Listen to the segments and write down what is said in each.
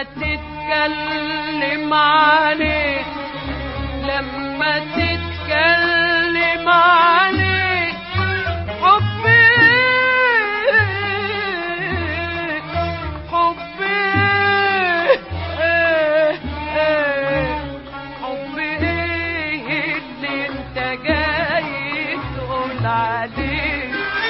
تتكلم عليه، لما تتكلم عليه حبي حبي حبي اللي انت جاي تقول عليه.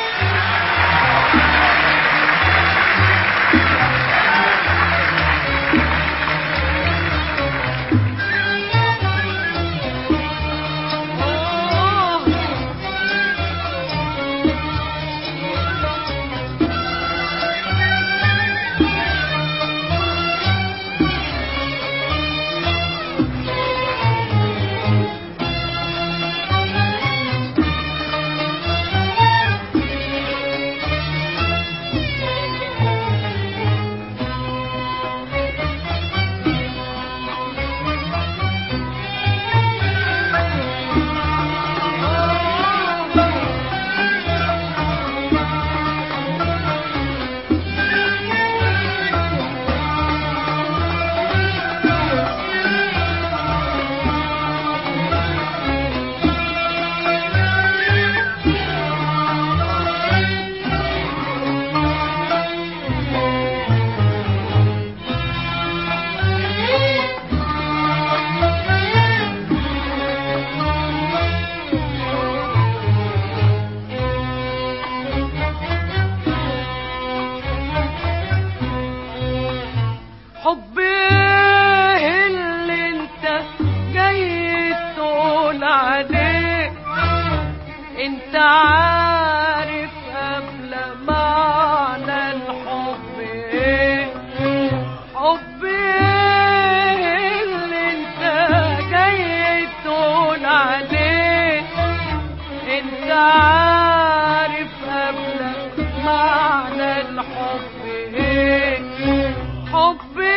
حبي اللي انت جاي تقول عليه، انت عارف قبل معنى الحب ايه. حبي اللي انت جاي تقول عليه، انت عارف قبل معنى الحب ايه. حبي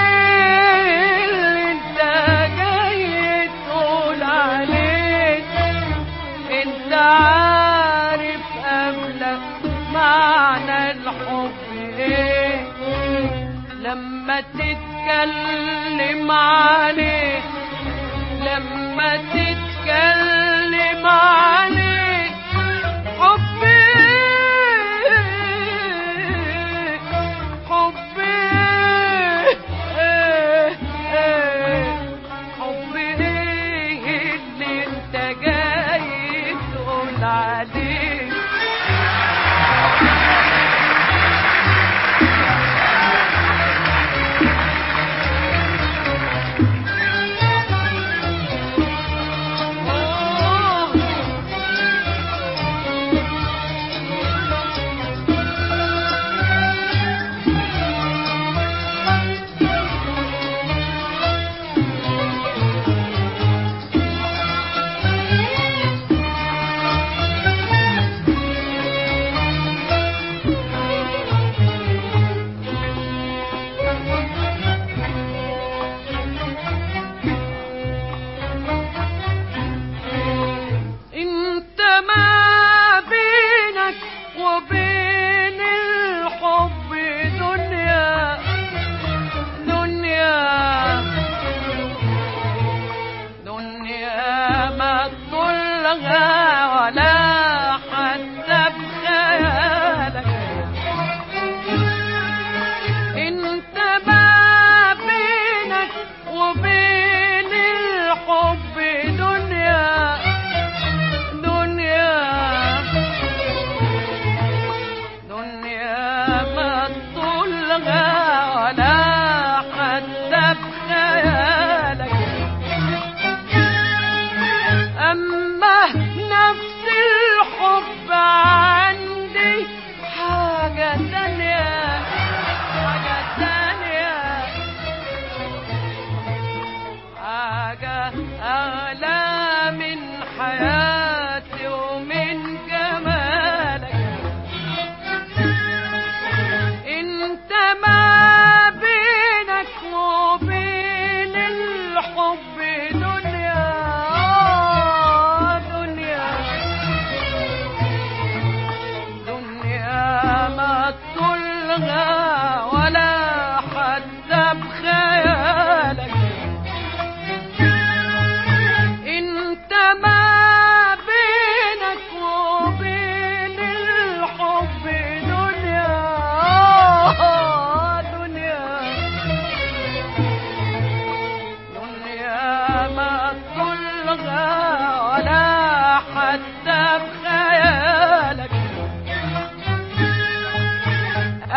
اللي انت جاي تقول عليه، انت عارف قبلك معنى الحب ايه. لما تتكلم عليه، لما تتكلم عليه حبي حبي حبي اللي انت جاي تقول عليه.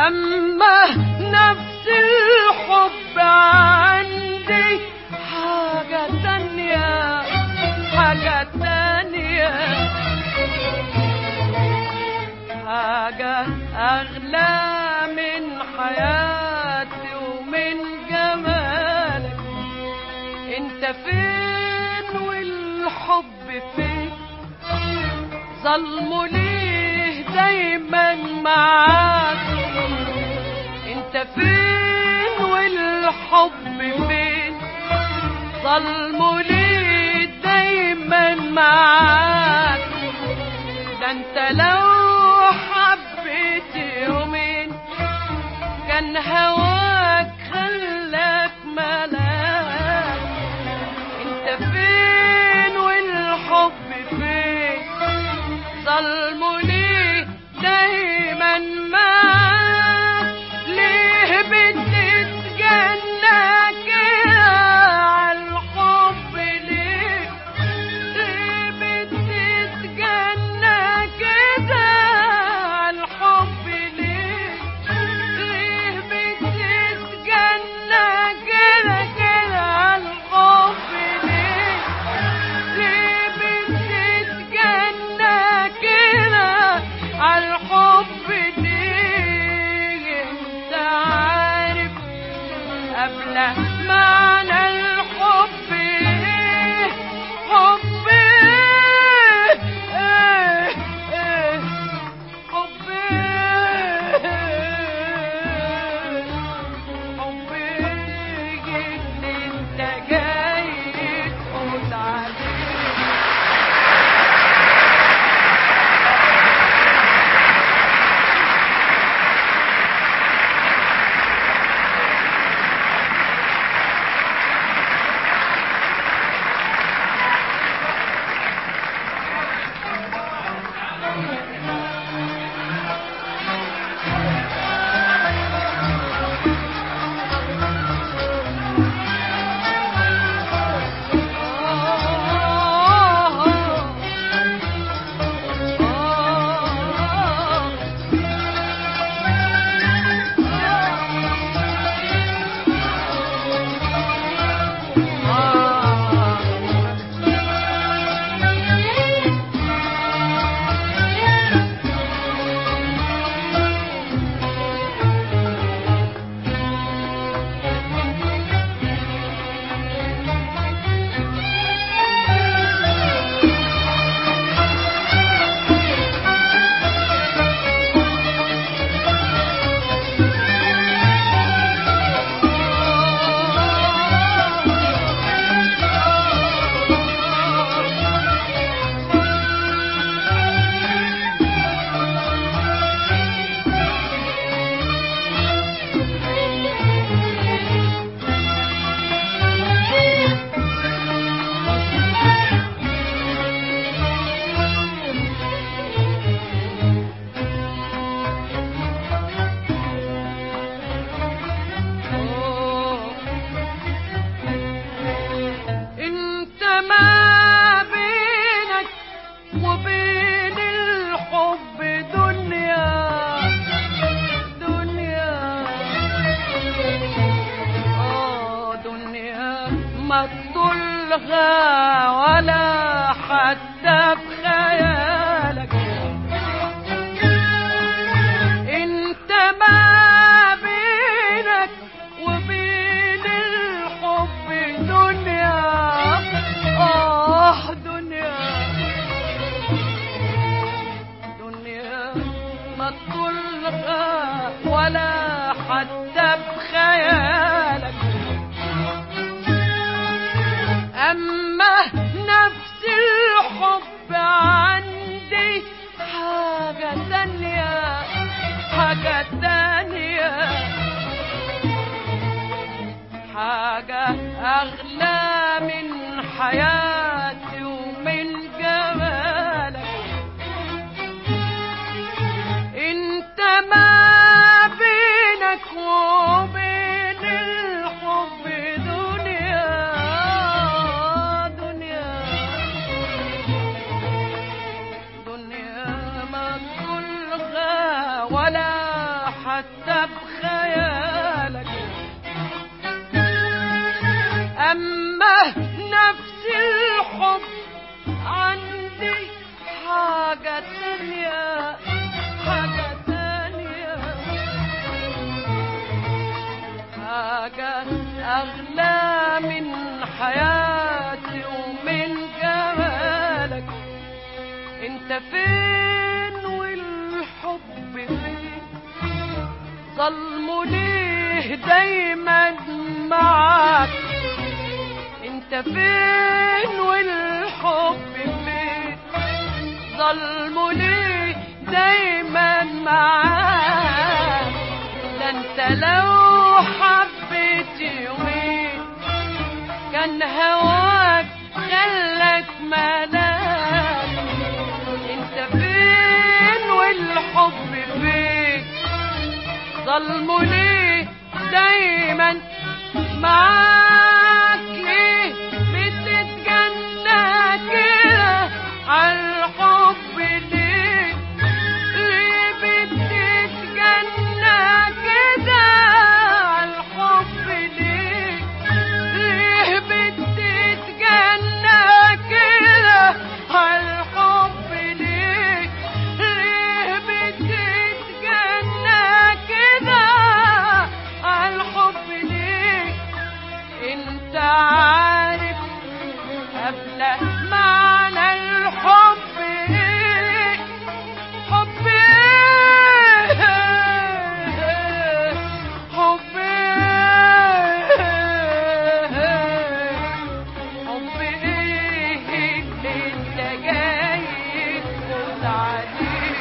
أما نفس الحب عندي حاجة تانية، حاجة تانية، حاجة أغلى من حياتي ومن جمالك. انت فين والحب فين؟ ظلمه ليه دايما معاك؟ انت فين والحب فين؟ ظلمه ليه دايما معاك؟ ده انت لو حبيت يومين كان هواك خلاك ملاك. انت فين والحب فين؟ ظلمه ليه دايما معاك؟ ليه بتتجنى كده عالحب؟ ليه ليه بتتجنى كده عالحب؟ ليه ليه بتتجنى كده كده عالحب؟ ليه ليه بتتجنى كده عالحب؟ ليه انت عارف قبل معنى الحب ايه؟ حب ايه؟ ايه ايه حب ايه؟ حب ايه اللي انت جاي تقول عليه؟ انت ما بينك وبين الحب دنيا، دنيا دنيا ما تطولها ولا حتى بخيالك. انت ما بينك وبين الحب دنيا، دنيا دنيا ما تطولها ولا حتى بخيالك. أما نفس الحب عندي حاجة تانية، حاجة تانية، حاجة أغلى من حياتي ومن جمالك. انت ما بينك وبين الحب دنيا، دنيا دنيا ما تطولها ولا حتى فين والحب فين؟ ظلمه ليه دايما معاك؟ انت فين والحب فين؟ ظلمه ليه دايما معاك؟ ده انت لو حبيت يومين كان هواك خلك ملاك. انت فين والحب فين؟ ظلمه ليه دايما معاك؟ ليه بتتجنى كده عالحب؟ ليه ليه بتتجنى كده عالحب؟ ليه ليه بتتجنى كده عالحب؟ ليه ليه بتتجنى كده عالحب؟ ليه انت عارف قبل معنى الحب ايه؟ حب ايه؟ حب ايه؟ حب ايه اللي انت جاي تفوت عليه؟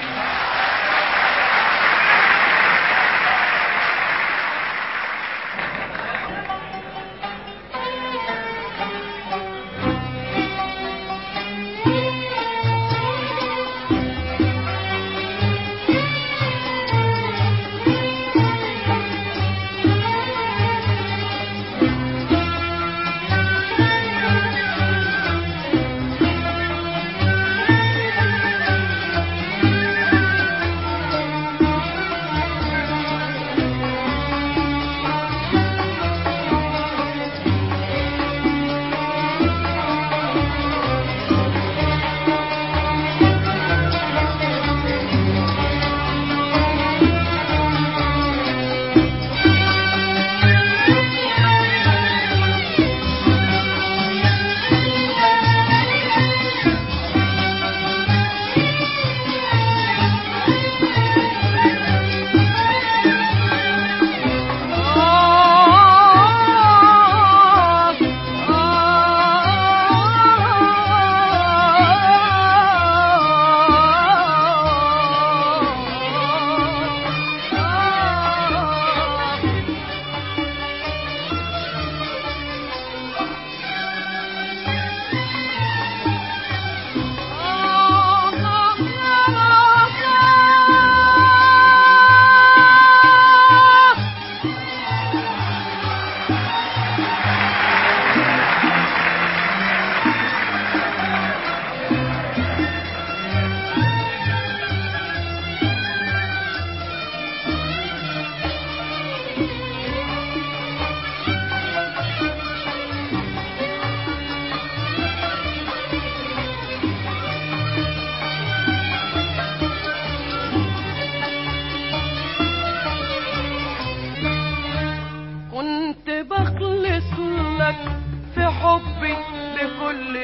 كنت بخلص لك في حبي بكل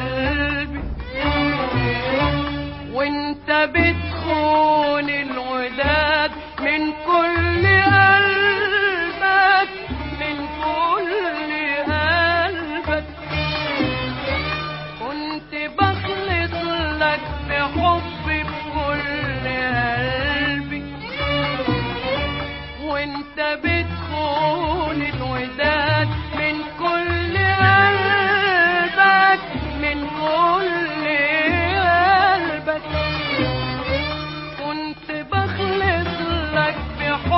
قلبي، وانت بتخون الوداد من كل قلبك، من كل قلبك. كنت بخلص لك في حبي بكل قلبي، وانت بتخون الوداد من كل قلبك، من كل قلبك. كنت بخلص لك في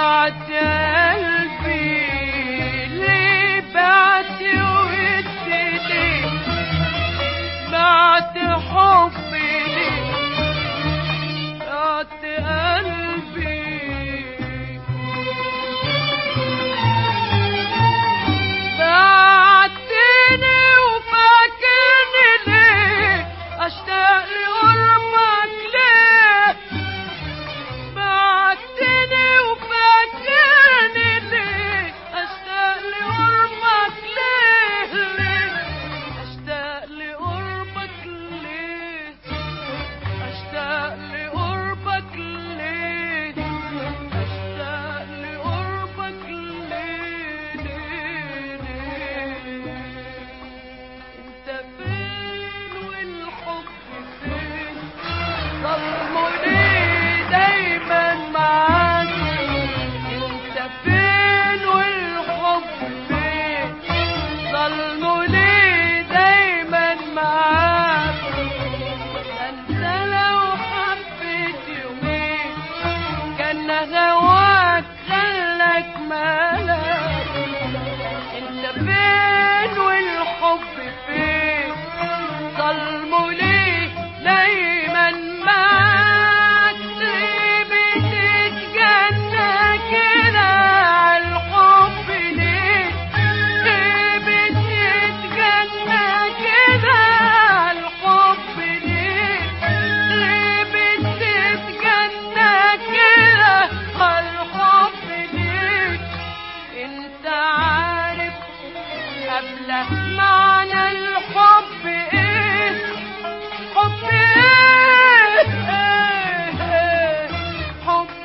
بعت قلبي ليه بعت ودي ليه بعت حبي ليه بعت قلبي بعتني وفاكرني ليه اشتاق لقربك ليه بعتني وفاكرني ليه اشتاق لقربك ليه ليه اشتاق لقربك ليه اشتاق لقربك ليه اشتاق لقربك ليه ليه ليه انت فين والحب فين ظلموا ليه دايما معاك انت فين والحب فين ظلموا ليه دايما معاك انت لو حبيت يومين كان هواك خلك مالك انت فين والحب فين ظلموا ليه دايما معاك ليه بتتجنى كده عالحب ليه ليه بتتجنى كده عالحب ليه ليه بتتجنى كده عالحب ليه انت عارف قبل معنى الحب ايه حب ايه حب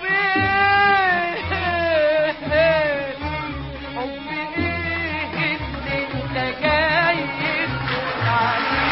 ايه حب ايه اللي انت جاي تقول عليه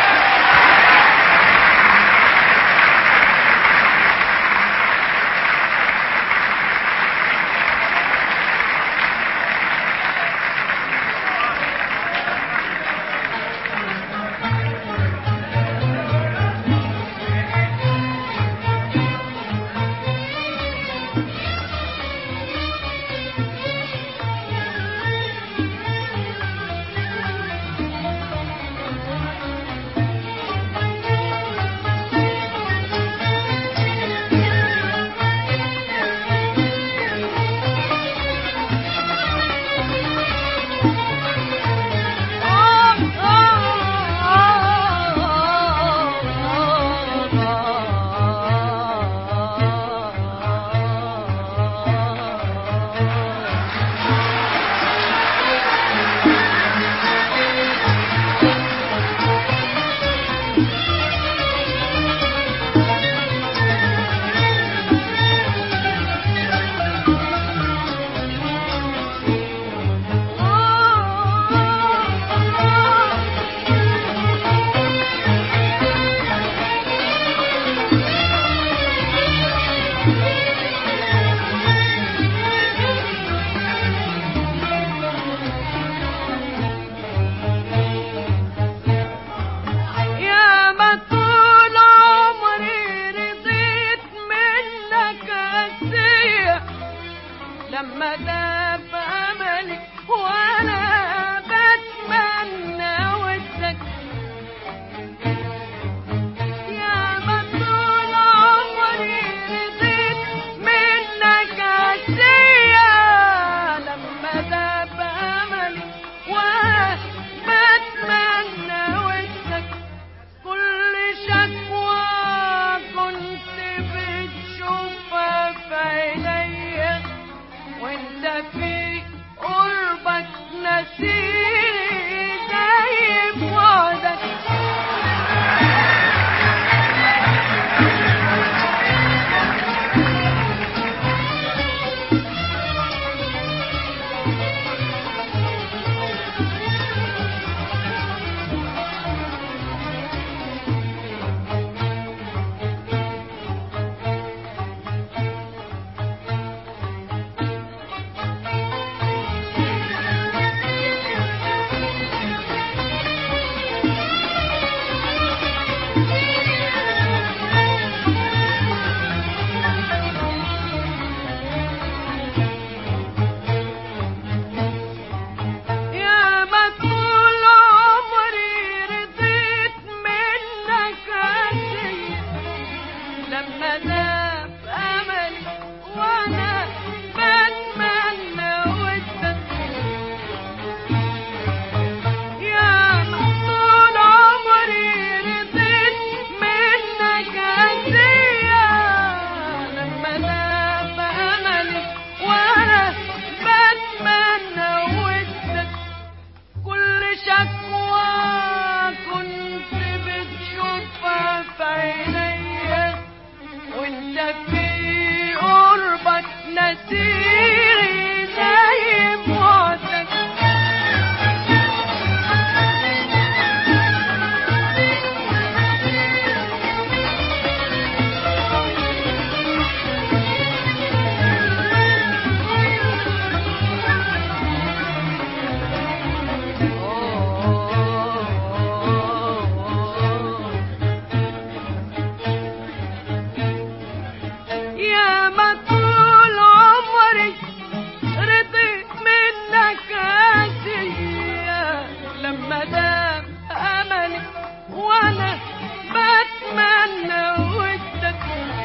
يا ما طول عمري رضيت منك قاسية لما داب أملي وأنا بتمنى ودك يا ما طول عمري رضيت منك قاسية لما داب أملي وأنا بتمنى ودك كل شكوى كنت بتشوفها في عينيا وانت في لما داب أملي وأنا بتمنى ودك. يا طول عمري رضيت منك هدية، لما داب أملي وأنا بتمنى ودك. كل شكوى كنت بتشوفها في عينيا، وانت في قربك نسيري زي بعدك. يا ما طول عمري رضيت منك هدية، لما دام أملي وأنا بتمنى ودك.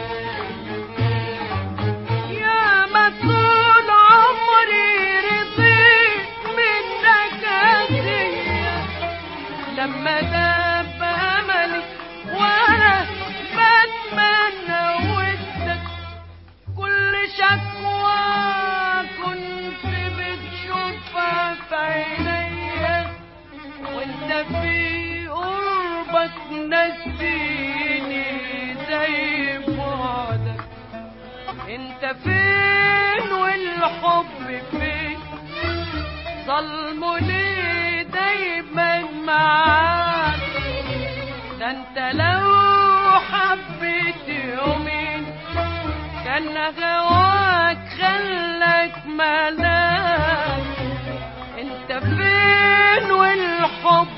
يا ما طول عمري رضيت منك هدية، لما دام أملي وأنا بتمنى ودك. كل شكوى كنت بتشوفها في عينيا، وانت في قربك نسيني زي بعدك. انت فين والحب فين؟ ظلمه ليه دايما معاك؟ ده انت لو حبيت يومين كان هواك خلك ملاك. انت فين والحب